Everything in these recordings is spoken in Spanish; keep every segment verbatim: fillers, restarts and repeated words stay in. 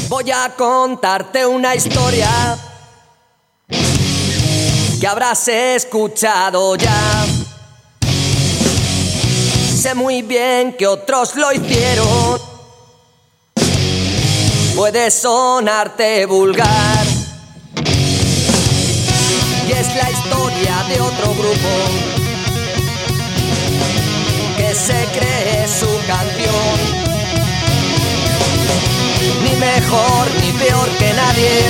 Voy a contarte una historia que habrás escuchado ya. Sé muy bien que otros lo hicieron. Puede sonarte vulgar y es la historia de otro grupo que se cree su canción. Ni mejor ni peor que nadie,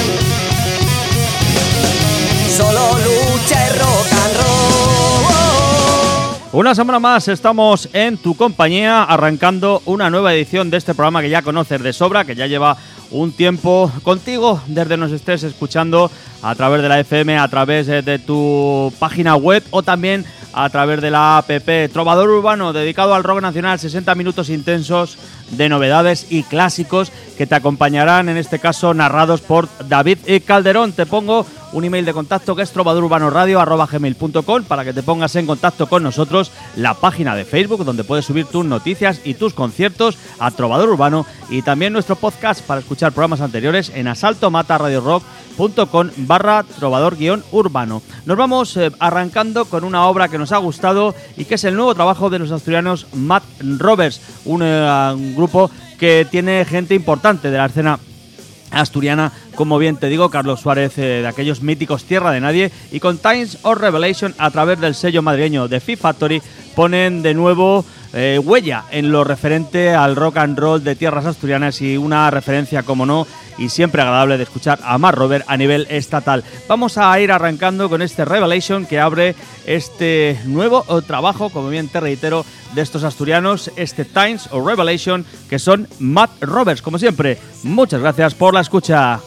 solo lucha y rock and roll. Una semana más estamos en tu compañía, arrancando una nueva edición de este programa que ya conoces de sobra, que ya lleva un tiempo contigo desde nos estés escuchando a través de la F M, a través de, de tu página web o también a través de la app Trovador Urbano, dedicado al rock nacional, sesenta minutos intensos de novedades y clásicos que te acompañarán, en este caso narrados por David Calderón. Te pongo un email de contacto que es trovadorurbanoradio arroba gmail punto com para que te pongas en contacto con nosotros, la página de Facebook donde puedes subir tus noticias y tus conciertos a Trovador Urbano, y también nuestro podcast para escuchar programas anteriores en asaltomataradiorock.com barra trovador guión urbano. Nos vamos eh, arrancando con una obra que nos ha gustado y que es el nuevo trabajo de los asturianos Mad Rovers, un, eh, un grupo que tiene gente importante de la escena asturiana, como bien te digo, Carlos Suárez, eh, de aquellos míticos Tierra de Nadie, y con Times of Revelation a través del sello madrileño de Fit Factory ponen de nuevo eh, huella en lo referente al rock and roll de tierras asturianas, y una referencia, como no, y siempre agradable de escuchar a Mad Rovers a nivel estatal. Vamos a ir arrancando con este Revelation que abre este nuevo trabajo, como bien te reitero, de estos asturianos, este Times of Revelation, que son Mad Rovers. Como siempre, muchas gracias por la escucha.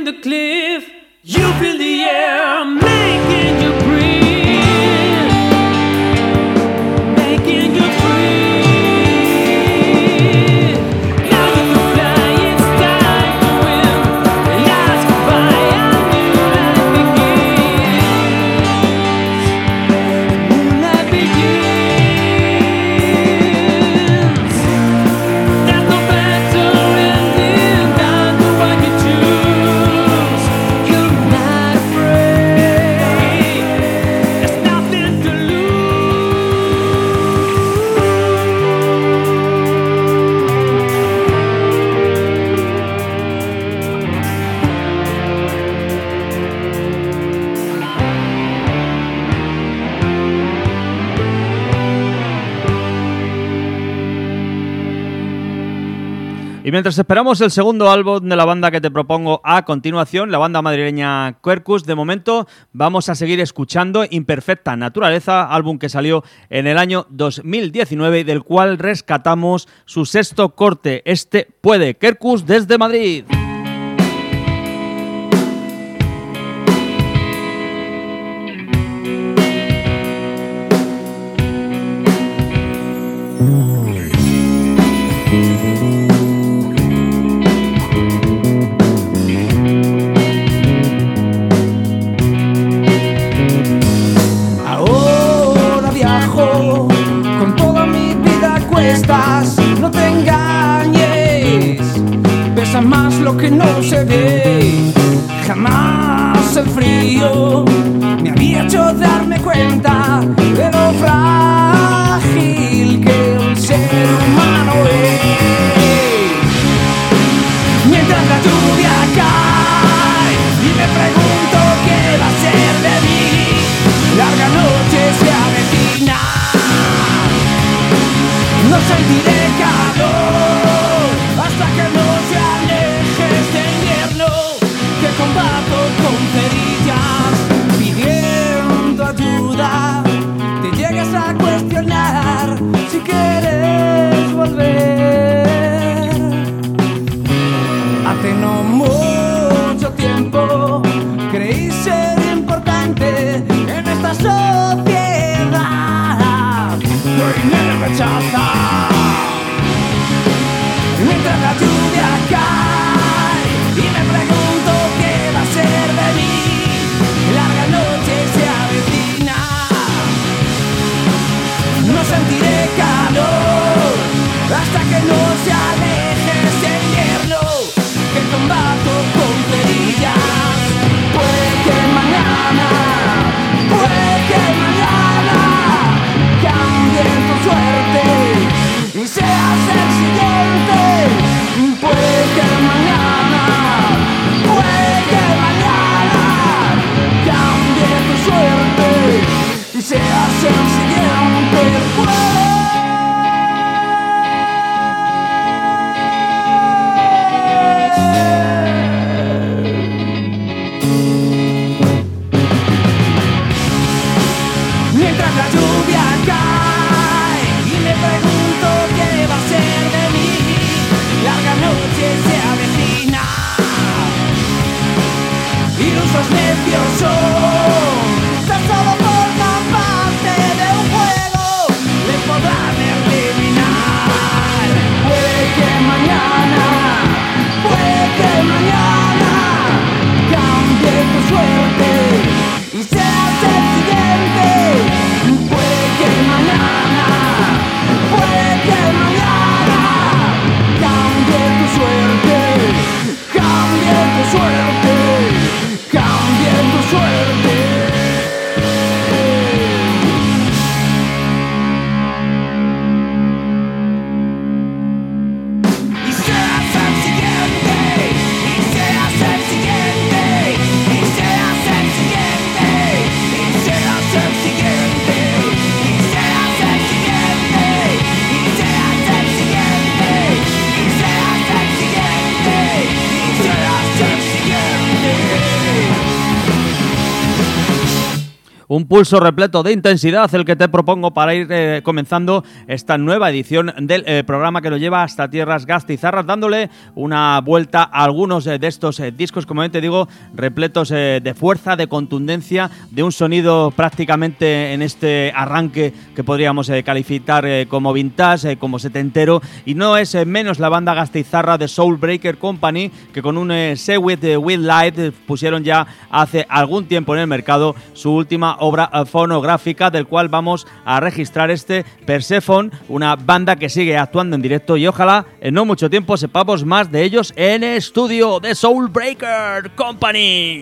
the cliff, you feel the air making you breathe, making you free. Now you can fly, it's time to win. Last goodbye, a new life begins. A new life begins. There's no better ending than the one you choose. You're not afraid. There's nothing to lose. Y mientras esperamos el segundo álbum de la banda que te propongo a continuación, la banda madrileña Quercus, de momento vamos a seguir escuchando Imperfecta Naturaleza, álbum que salió en el año dos mil diecinueve y del cual rescatamos su sexto corte, Este Puede. Quercus desde Madrid. Ahora viajo con toda mi vida a cuestas. No te engañes, pesa más lo que no se ve. Jamás el frío me había hecho darme cuenta de lo frágil que el ser humano es. Mientras la lluvia cae y me pregunto qué va a ser de mí, larga noche se avecina. No sentiré calor hasta que no se aleje este invierno que combato con cerillas pidiendo ayuda. Te llegas a cuestionar si quieres volver. Hace no mucho tiempo creí ser importante en esta sociedad, hoy me rechaza. Mientras la lluvia cae y me pregunto qué va a ser un pulso repleto de intensidad el que te propongo para ir eh, comenzando esta nueva edición del eh, programa que lo lleva hasta tierras gastizarras, dándole una vuelta a algunos eh, de estos eh, discos, como bien te digo, repletos eh, de fuerza, de contundencia, de un sonido prácticamente en este arranque que podríamos eh, calificar eh, como vintage, eh, como setentero, y no es eh, menos la banda gastizarra de Soulbreaker Company, que con un eh, Say With, eh, With Light eh, pusieron ya hace algún tiempo en el mercado su última obra eh, fonográfica, del cual vamos a registrar este Persephone, una banda que sigue actuando en directo y ojalá en no mucho tiempo sepamos más de ellos en estudio de Soulbreaker Company.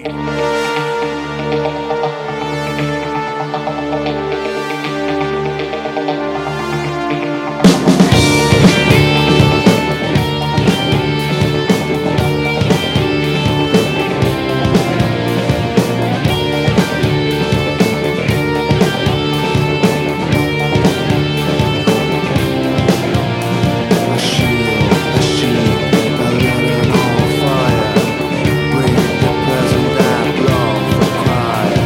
Fire, bring the present that long for cry.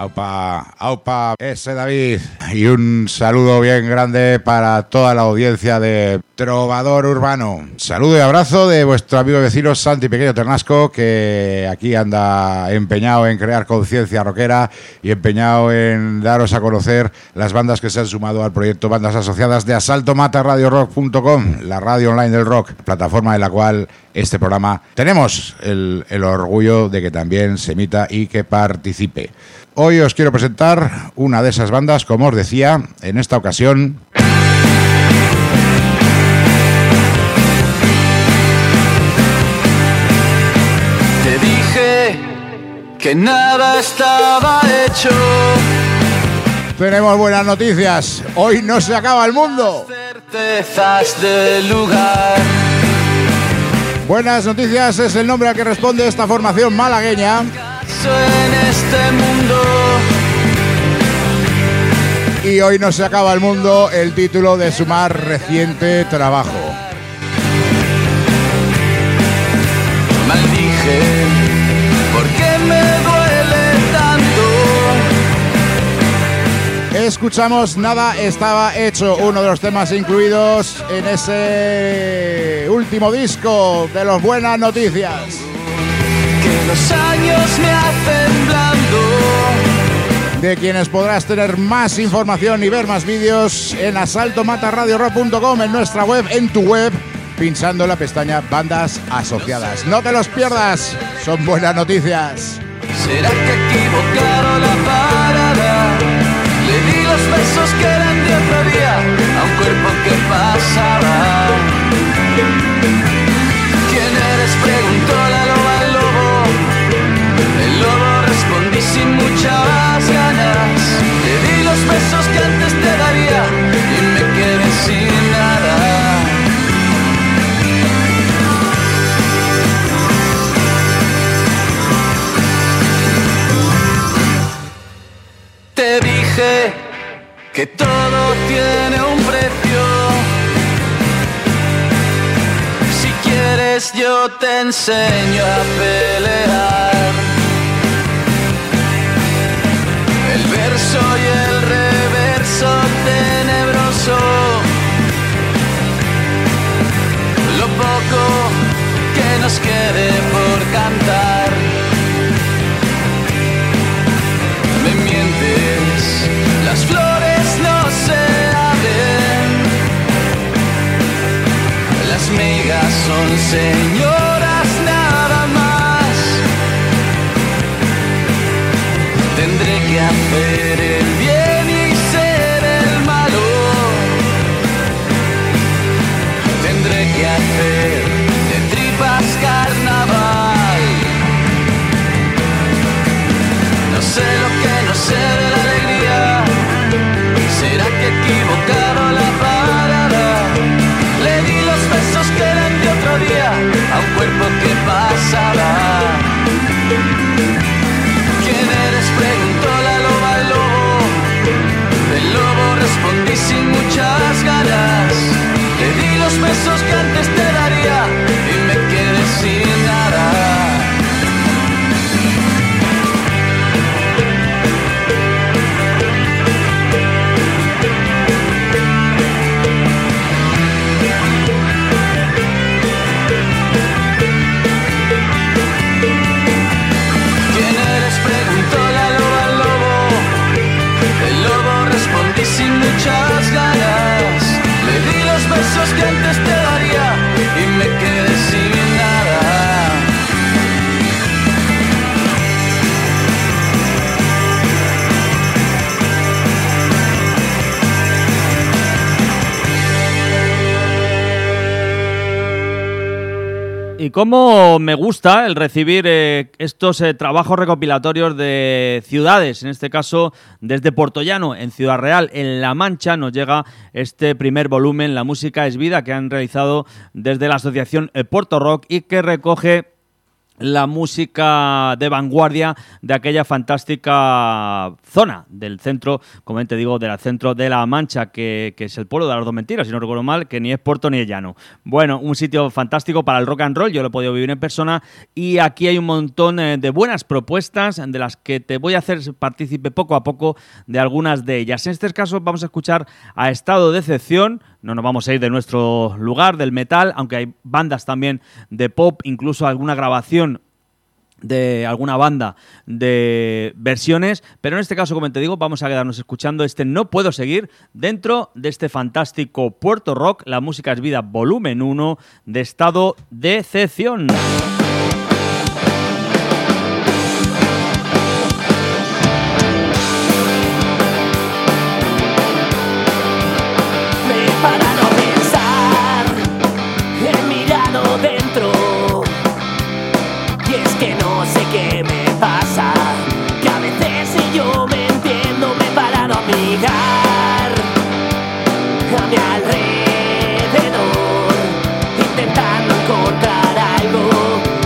Aupa, aupa, ese David. Y un saludo bien grande para toda la audiencia de Trovador Urbano. Saludo y abrazo de vuestro amigo y vecino Santi Pequeño Ternasco, que aquí anda empeñado en crear conciencia rockera y empeñado en daros a conocer las bandas que se han sumado al proyecto Bandas Asociadas de asalto mata radio rock punto com, la radio online del rock, plataforma en la cual este programa tenemos el, el orgullo de que también se emita y que participe. Hoy os quiero presentar una de esas bandas, como os decía, en esta ocasión. Te dije que nada estaba hecho. Tenemos buenas noticias. Hoy no se acaba el mundo. Certezas del lugar. Buenas noticias es el nombre al que responde esta formación malagueña. En este mundo. Y hoy no se acaba el mundo, el título de su más reciente trabajo. Maldije, ¿por qué me duele tanto? Escuchamos Nada estaba hecho, uno de los temas incluidos en ese último disco de los Buenas Noticias. Que los años me hacen blando. De quienes podrás tener más información y ver más vídeos en asalto mata radio rock punto com, en nuestra web, en tu web, pinchando la pestaña Bandas Asociadas. No te los pierdas, son buenas noticias. ¿Será que equivocaron la parada? Le di los besos que eran de otro día a un cuerpo que pasaba. ¿Quién eres? Preguntó la loba al lobo. El lobo respondí sin muchas ganas. Le di los besos que antes te daría y me quedé sin nada. Te dije que todo tiene un precio. Si quieres yo te enseño a pelear. El verso y el reverso tenebroso. Lo poco que nos quede por cantar. Me mientes, las flores no se abren. Las migas son señoras nada más. Tendré que hacer el bien y ser el malo. Tendré que hacer de tripas carnaval. No sé lo que no sé de la alegría. ¿Será que equivocaron la parada? Le di los besos que eran de otro día a un cuerpo que pasaba. ¿Quién eres? Preguntó la loba al lobo. El lobo respondí sin muchas ganas. Le di los besos que antes te daría y me quedé sin nada. Sin muchas ganas, le di los besos que antes te daría y me quedé sin nada. Y cómo me gusta el recibir eh, estos eh, trabajos recopilatorios de ciudades, en este caso desde Portollano, en Ciudad Real, en La Mancha, nos llega este primer volumen, La música es vida, que han realizado desde la asociación eh, Porto Rock y que recoge la música de vanguardia de aquella fantástica zona del centro, como te digo, del centro de La Mancha, que, que es el pueblo de las dos mentiras, si no recuerdo mal, que ni es puerto ni es llano. Bueno, un sitio fantástico para el rock and roll, yo lo he podido vivir en persona, y aquí hay un montón eh, de buenas propuestas de las que te voy a hacer partícipe poco a poco de algunas de ellas. En este caso vamos a escuchar a Estado de Excepción. No nos vamos a ir de nuestro lugar, del metal, aunque hay bandas también de pop, incluso alguna grabación de alguna banda de versiones, pero en este caso, como te digo, vamos a quedarnos escuchando este No Puedo Seguir dentro de este fantástico Puerto Rock, La Música es Vida, volumen uno, de Estado de Excepción. ¿Qué me pasa? Que a veces si yo me entiendo me he parado a mirar a mi alrededor, intentando encontrar algo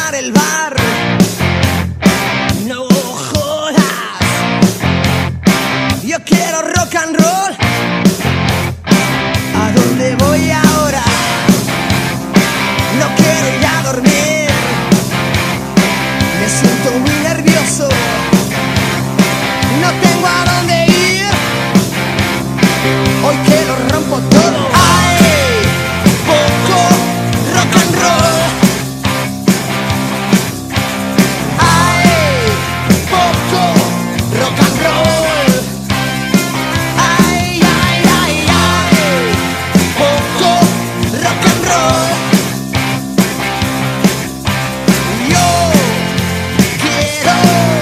llenar el bar. No jodas, yo quiero rock and roll. ¿A dónde voy ahora? No quiero ir a dormir. Me siento muy nervioso. No tengo a dónde ir. Hoy que lo rompo todo. Hay poco rock and roll. Hay poco rock and roll. Ay, ay, ay, ay. Poco rock and roll. Yo quiero.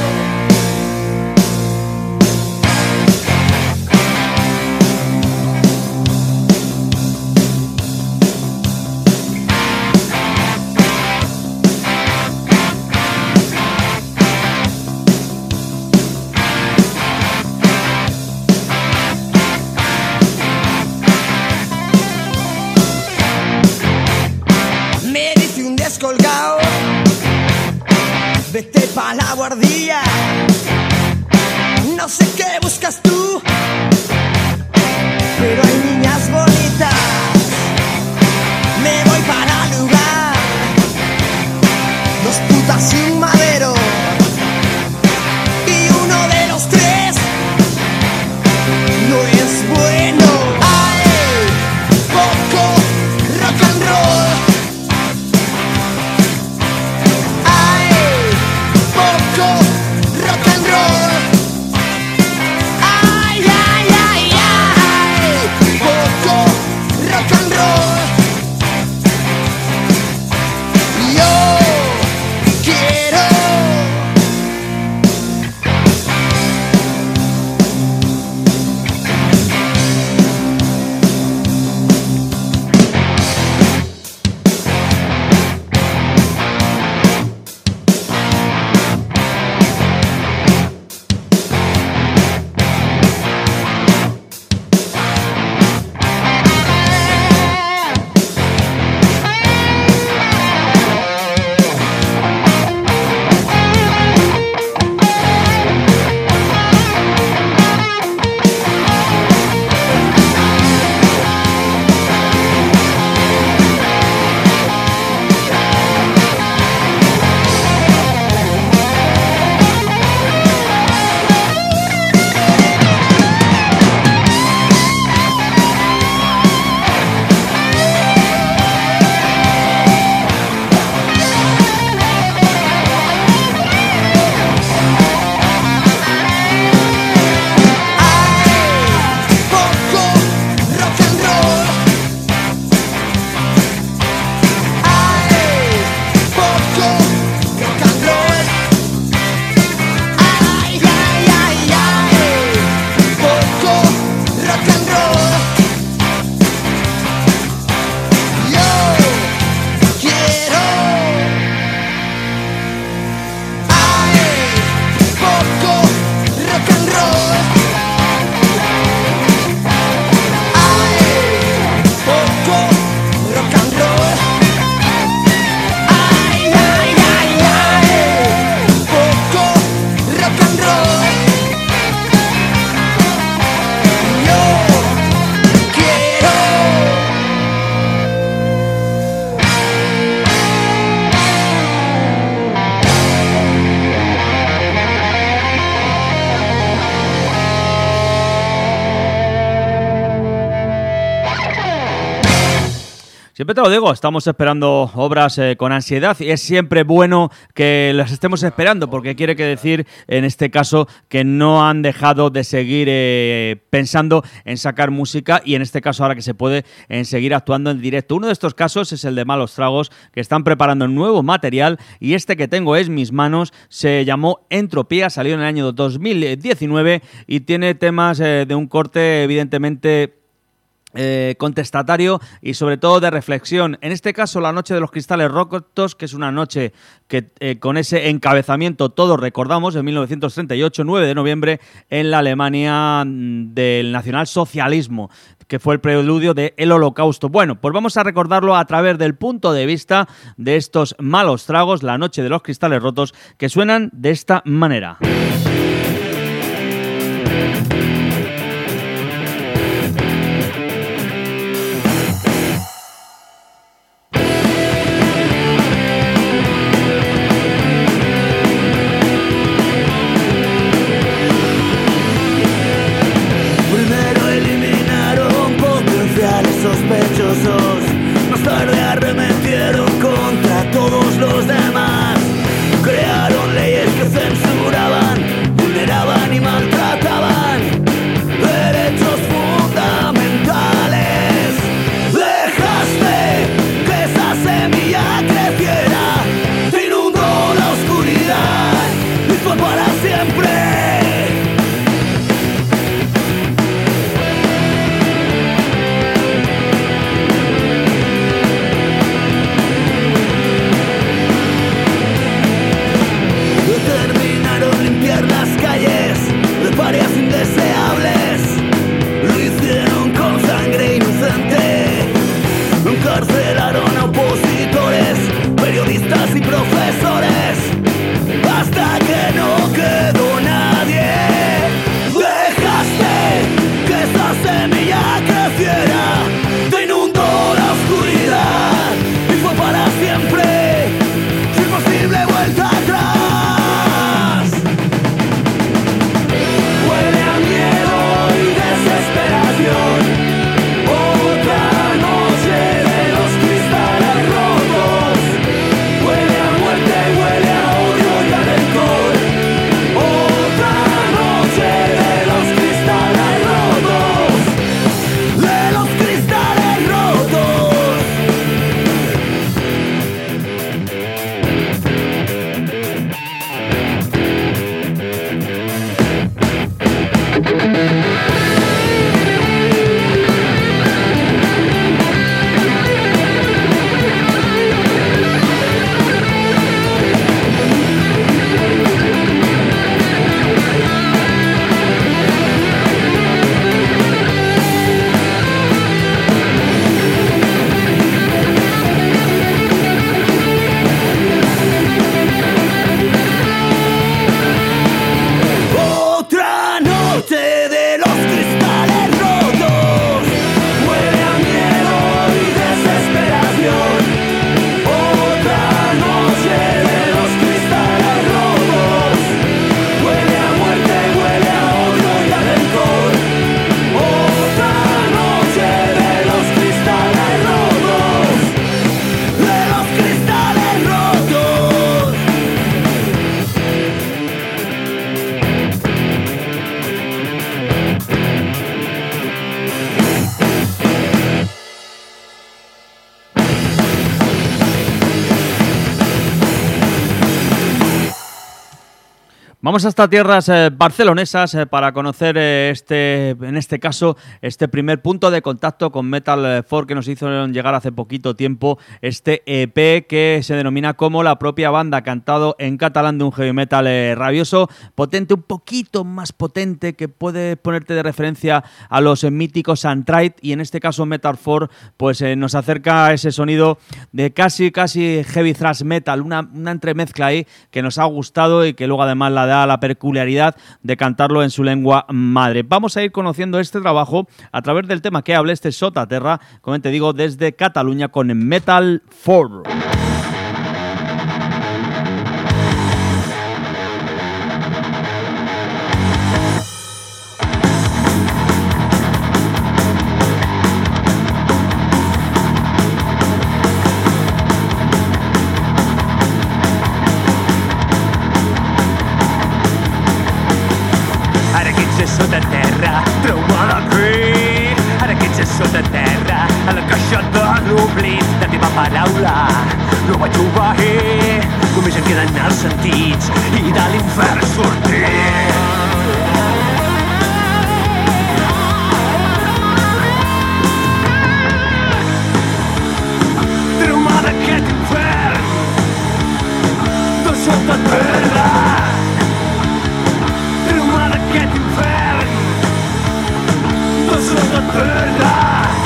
Me dice un descolgado, vete pa' la guardia. No sé qué buscas tú, pero hay niñas bonitas. Me voy para el lugar, dos putas y un madero. Y uno de los tres no es bueno. Hay poco rock and roll. Hay poco rock and roll. Ay, ay, ay, ay. Poco rock and roll. Yo quiero. Siempre te lo digo, estamos esperando obras eh, con ansiedad y es siempre bueno que las estemos esperando porque quiere que decir, en este caso, que no han dejado de seguir eh, pensando en sacar música y en este caso ahora que se puede en seguir actuando en directo. Uno de estos casos es el de Malos Tragos, que están preparando nuevo material y este que tengo en mis manos se llamó Entropía, salió en el año dos mil diecinueve y tiene temas eh, de un corte evidentemente Eh, contestatario y sobre todo de reflexión. En este caso, la Noche de los Cristales Rotos, que es una noche que eh, con ese encabezamiento todos recordamos, en mil novecientos treinta y ocho, nueve de noviembre, en la Alemania del nacionalsocialismo, que fue el preludio del Holocausto. Bueno, pues vamos a recordarlo a través del punto de vista de estos malos tragos, la Noche de los Cristales Rotos, que suenan de esta manera. Sospechosos, más tarde arremetieron contra todos los demás. Crearon leyes que censuraban, vulneraban y maltrataban derechos fundamentales. Dejaste que esa semilla creciera, te inundó la oscuridad y fue para siempre. Las calles de parias indeseables, lo hicieron con sangre inocente, encarcelaron a opositores, periodistas y profesores, hasta que no quedó nadie. Dejaste que esa semilla creciera, te inundó la oscuridad y fue para siempre, sin posible vuelta atrás. Otra noche de los cristales rotos, huele a muerte, huele a odio y a rencor. Otra noche de los cristales rotos, de los cristales rotos. Otra noche de los cristales rotos, huele a miedo y desesperación. Otra noche de los cristales rotos, huele a muerte, huele a odio y a rencor. Otra noche de los cristales rotos, de los cristales rotos. Vamos hasta tierras eh, barcelonesas eh, para conocer eh, este, en este caso, este primer punto de contacto con Metal Four que nos hizo llegar hace poquito tiempo, este E P que se denomina como la propia banda, cantado en catalán, de un heavy metal eh, rabioso, potente, un poquito más potente, que puede ponerte de referencia a los eh, míticos Anthrax, y en este caso Metal Four pues eh, nos acerca a ese sonido de casi casi heavy thrash metal, una, una entremezcla ahí que nos ha gustado y que luego además la da la peculiaridad de cantarlo en su lengua madre. Vamos a ir conociendo este trabajo a través del tema que hable, este Sota Terra, como te digo, desde Cataluña con Metal Four. Sota terra, trobada aquí. Ara que ets sota terra, a la caixa de l'oblit, la teva paraula no vaig obeir. Només em queden els sentits i de l'infern sortir. sottoterra, truma d'aquest infern, de sottoterra.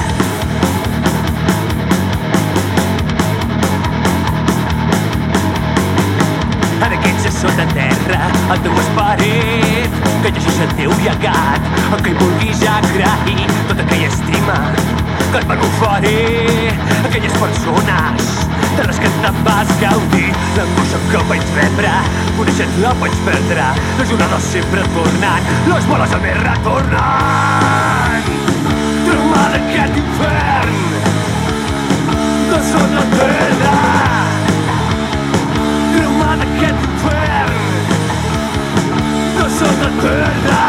En aquests a sota terra, el teu esperit, que llegeix el teu llegat, el que hi vulguis agrair, tota aquella estima que et van oferir aquelles persones de les que te'n vas gaudir. L'angoixa que vaig rebre, coneixent la vaig perdre, les jornades sempre tornant, les boles a més retornant. Trauma d'aquest infern, de sota terra, trauma d'aquest infern, de sota terra.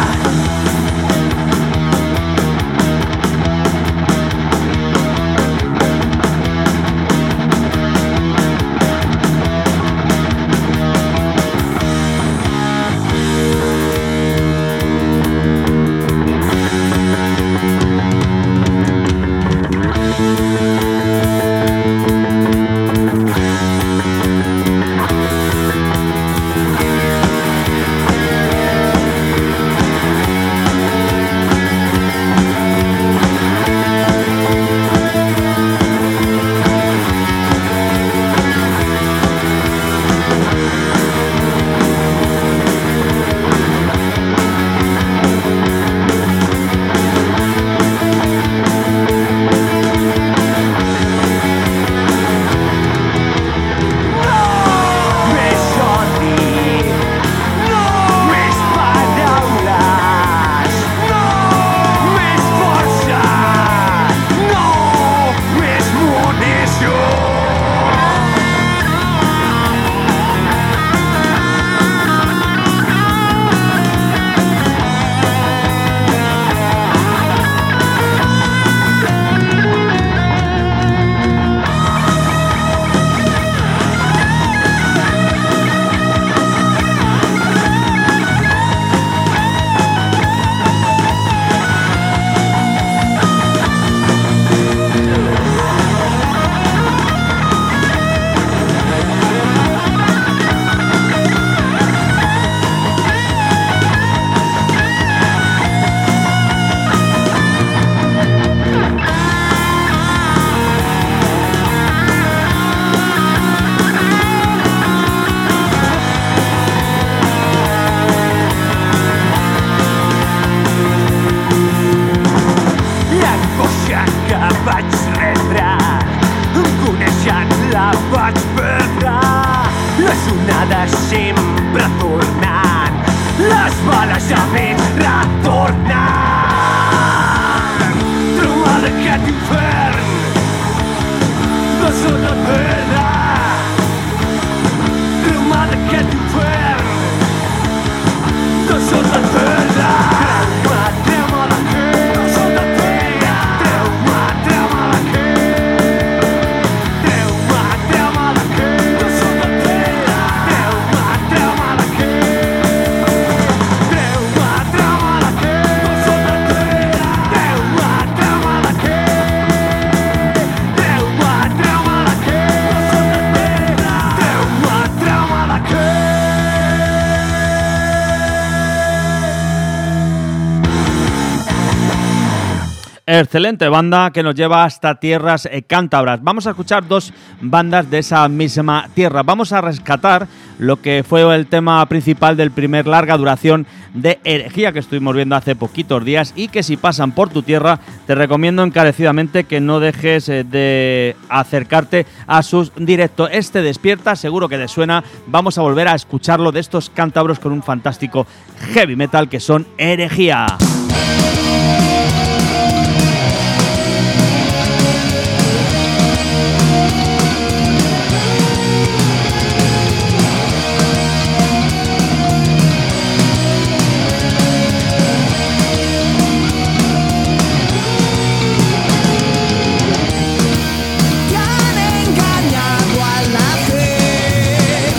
Excelente banda que nos lleva hasta tierras eh, cántabras. Vamos a escuchar dos bandas de esa misma tierra. Vamos a rescatar lo que fue el tema principal del primer larga duración de Herejía que estuvimos viendo hace poquitos días y que si pasan por tu tierra te recomiendo encarecidamente que no dejes eh, de acercarte a sus directos. Este Despierta, seguro que te suena. Vamos a volver a escucharlo de estos cántabros con un fantástico heavy metal que son Herejía.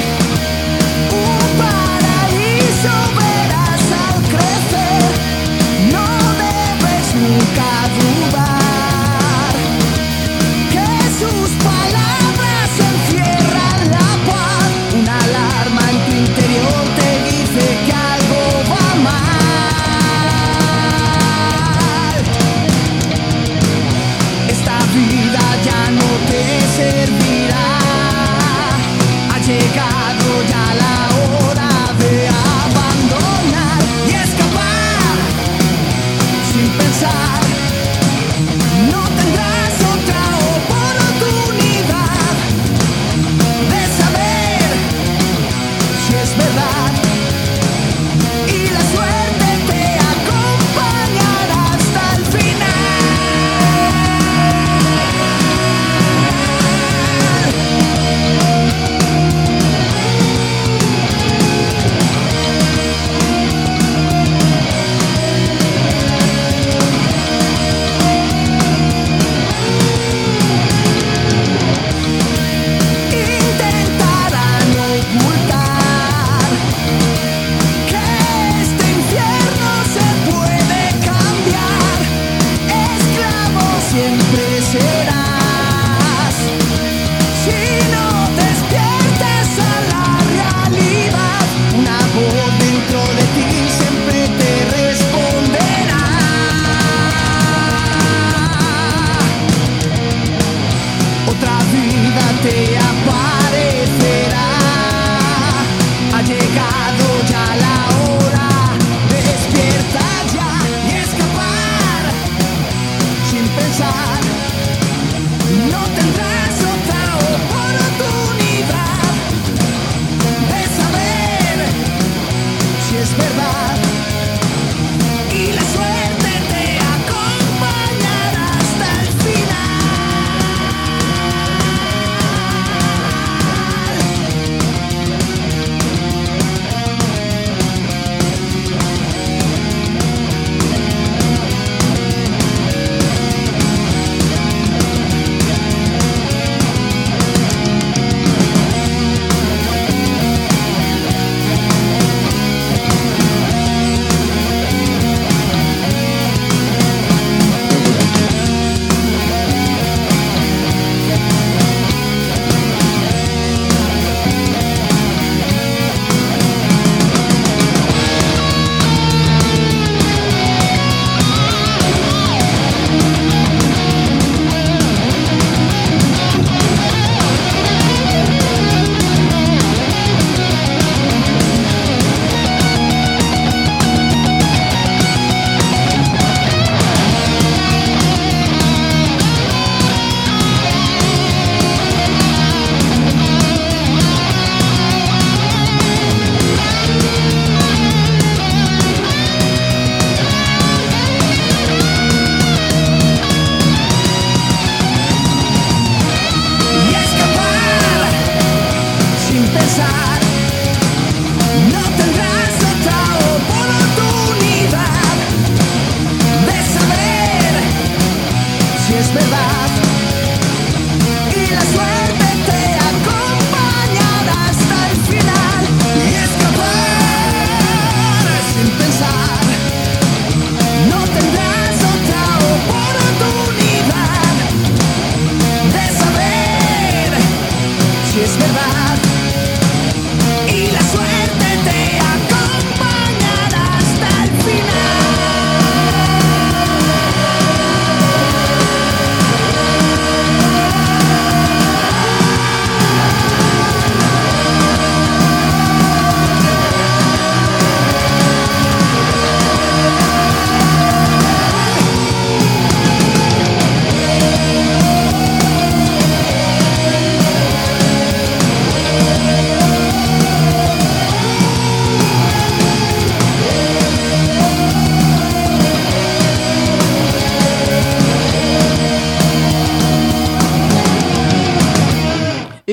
Un paraíso verás al crecer.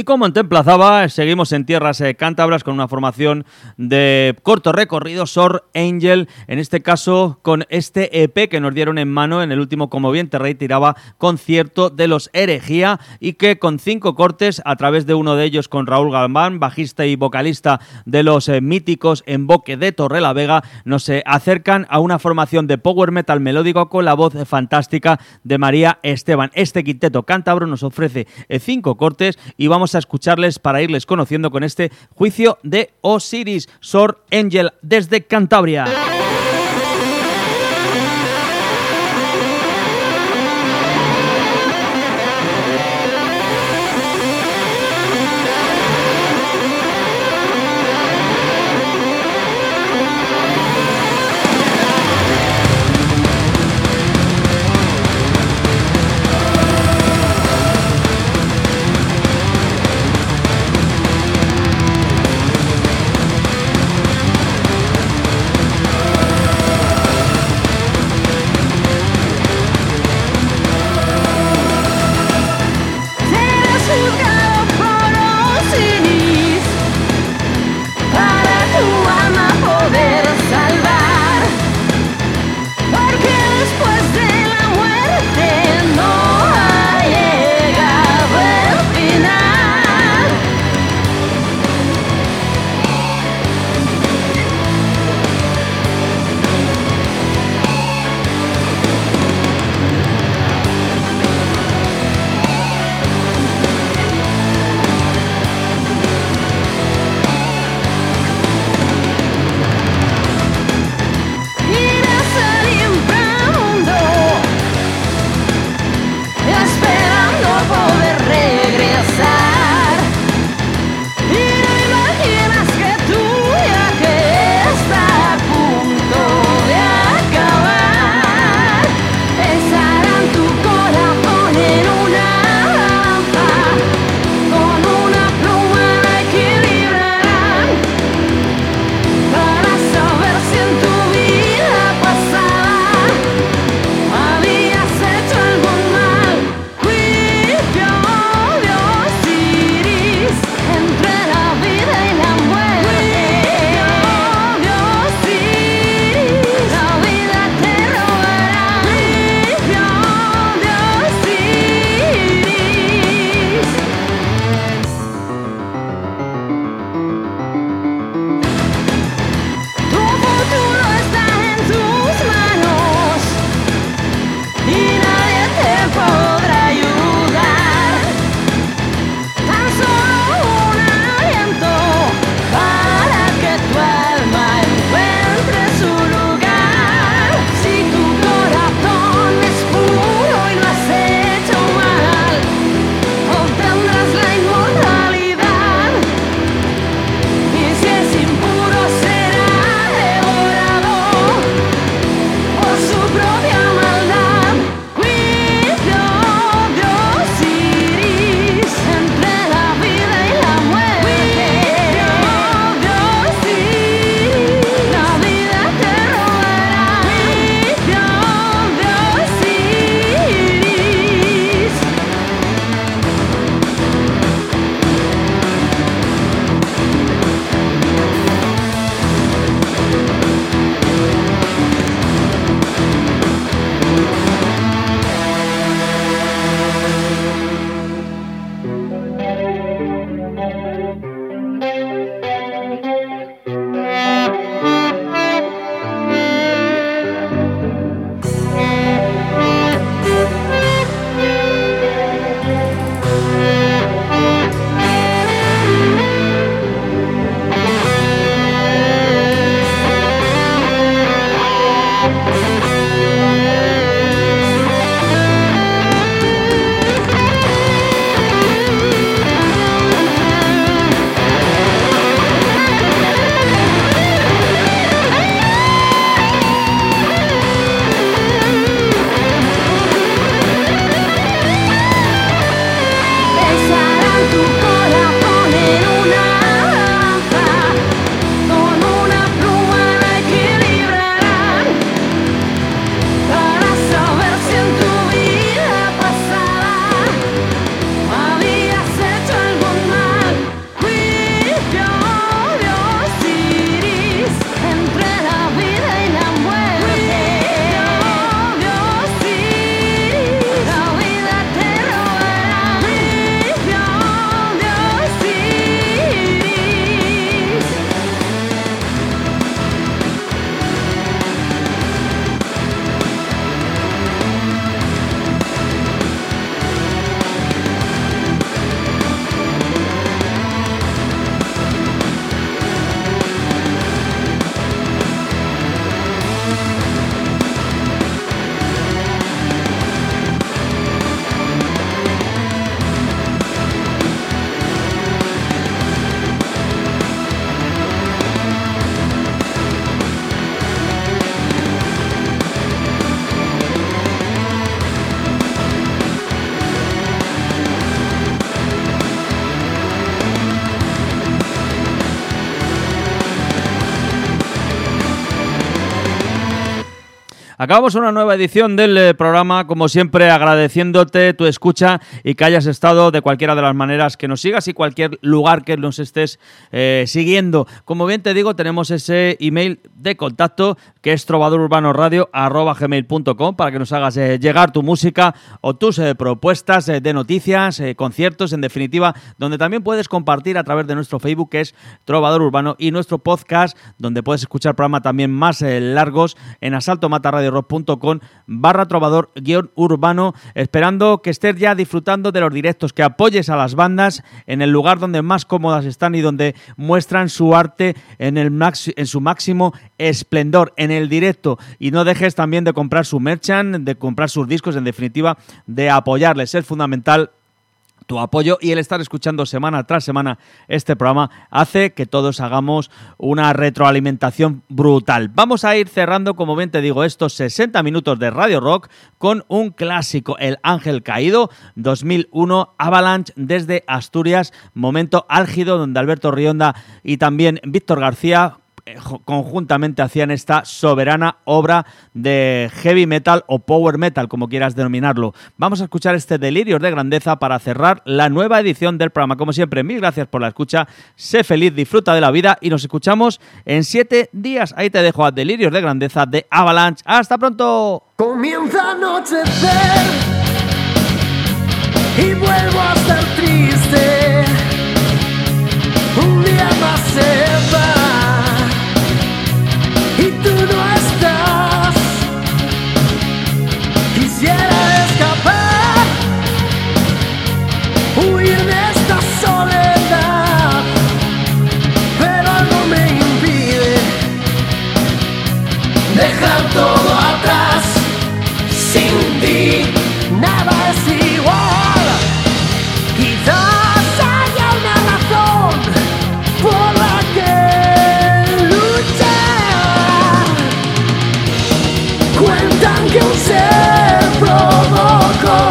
como te emplazaba, seguimos en tierras eh, cántabras con una formación de corto recorrido, Sor Angel, en este caso con este E P que nos dieron en mano en el último Como bien te retiraba concierto de los Herejía, y que con cinco cortes, a través de uno de ellos con Raúl Galván, bajista y vocalista de los eh, míticos Emboque de Torrelavega, nos eh, acercan a una formación de power metal melódico con la voz fantástica de María Esteban. Este quinteto cántabro nos ofrece eh, cinco cortes y vamos a escucharles para irles conociendo con este Juicio de Osiris, Sor Angel desde Cantabria. Oh Acabamos una nueva edición del eh, programa, como siempre agradeciéndote tu escucha y que hayas estado de cualquiera de las maneras que nos sigas y cualquier lugar que nos estés eh, siguiendo. Como bien te digo, tenemos ese email de contacto que es trovadorurbanoradio arroba gmail punto com para que nos hagas eh, llegar tu música o tus eh, propuestas eh, de noticias, eh, conciertos, en definitiva, donde también puedes compartir a través de nuestro Facebook, que es Trovador Urbano, y nuestro podcast, donde puedes escuchar programas también más eh, largos en asaltomatarradiorock punto com barra trovador guión urbano, esperando que estés ya disfrutando de los directos, que apoyes a las bandas en el lugar donde más cómodas están y donde muestran su arte en, el maxi- en su máximo esplendor, en el directo, y no dejes también de comprar su merchan, de comprar sus discos, en definitiva, de apoyarles. Es fundamental tu apoyo, y el estar escuchando semana tras semana este programa hace que todos hagamos una retroalimentación brutal. Vamos a ir cerrando, como bien te digo, estos sesenta minutos de Radio Rock con un clásico, El Ángel Caído, dos mil uno, Avalanche desde Asturias, momento álgido donde Alberto Rionda y también Víctor García conjuntamente hacían esta soberana obra de heavy metal o power metal, como quieras denominarlo. Vamos a escuchar este Delirios de Grandeza para cerrar la nueva edición del programa. Como siempre, mil gracias por la escucha, sé feliz, disfruta de la vida y nos escuchamos en siete días. Ahí te dejo a Delirios de Grandeza de Avalanche. ¡Hasta pronto! Comienza a anochecer y vuelvo a estar triste. Un día más se va y tú no estás. Quisiera escapar, huir de esta soledad, pero algo me impide dejar todo atrás. Sin ti nada es igual. Quizás haya una razón por la que luchar. Cuentan que un ser provocó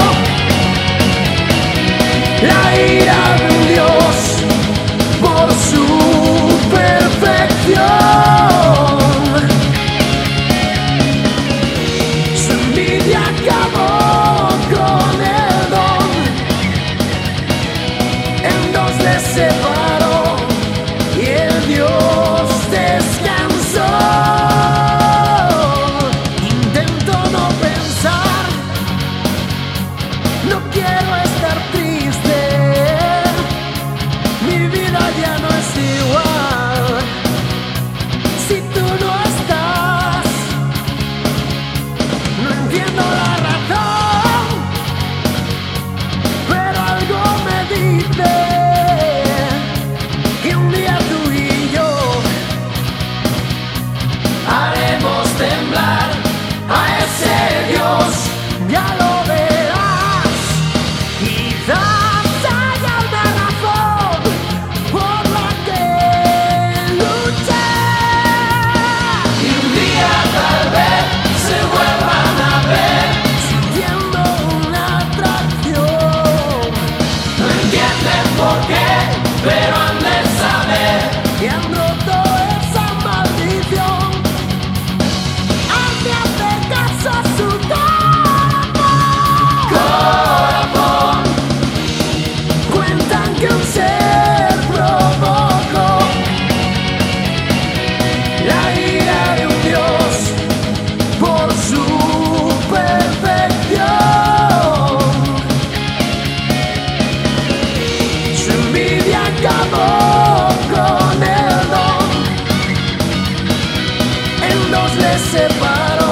la ira de un Dios por su perfección. Su envidia acabó con el don, en dos les separó y el Dios descansó. Intento no pensar, no quiero estar triste, mi vida ya no es igual. Si tú no estás, no entiendo la razón, pero algo me dice que un día tú y yo haremos temblar a ese Dios. Ya lo verás. Quizás haya una razón por la que luchar, y un día tal vez se vuelvan a ver sintiendo una atracción. No entienden por qué, pero han de saber que han roto esa maldición. Han de hacer caso a su corazón. Cuentan que un ser provocó la ira de un Dios por su perfección. Su envidia acabó con el don, en dos les separó